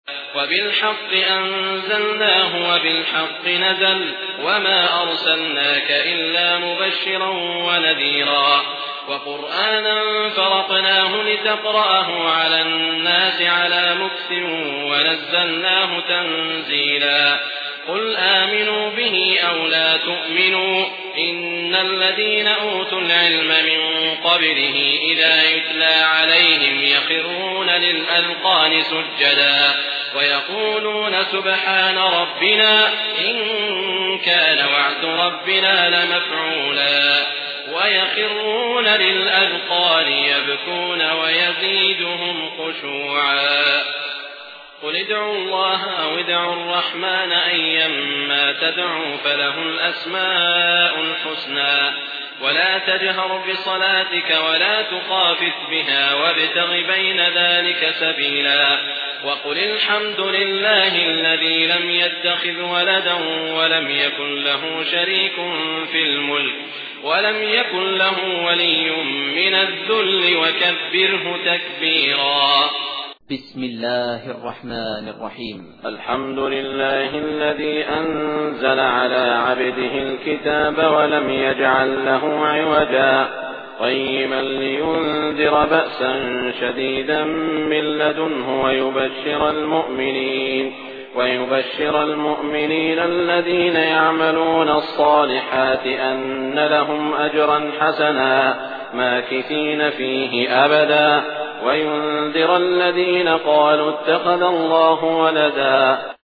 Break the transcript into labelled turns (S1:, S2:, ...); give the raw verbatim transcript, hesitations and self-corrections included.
S1: وبالحق أنزلناه وبالحق نزل وما أرسلناك إلا مبشرا ونذيرا وقرآنا فرقناه لتقرأه على الناس على مكث ونزلناه تنزيلا قل آمنوا به أو لا تؤمنوا إن الذين أوتوا العلم من قبله إذا يتلى عليهم يخرون للأذقان سجدا ويقولون سبحان ربنا إن كان وعد ربنا لمفعولا ويخرون للأذقان يبكون ويزيدهم خشوعا قل ادعوا الله أو ادعوا الرحمن أيما تدعوا فله الأسماء الحسنى ولا تجهر بصلاتك ولا تخافت بها وابتغ بين ذلك سبيلا وقل الحمد لله الذي لم يتخذ ولدا ولم يكن له شريك في الملك ولم يكن له ولي من الذل وكبره تكبيرا.
S2: بسم الله الرحمن الرحيم.
S3: الحمد لله الذي أنزل على عبده الكتاب ولم يجعل له عوجا قيما لينذر بأسا شديدا من لدنه ويبشر المؤمنين ويبشر المؤمنين الذين يعملون الصالحات أن لهم أجرا حسنا ماكثين فيه أبدا وينذر الذين قالوا اتخذ الله ولدا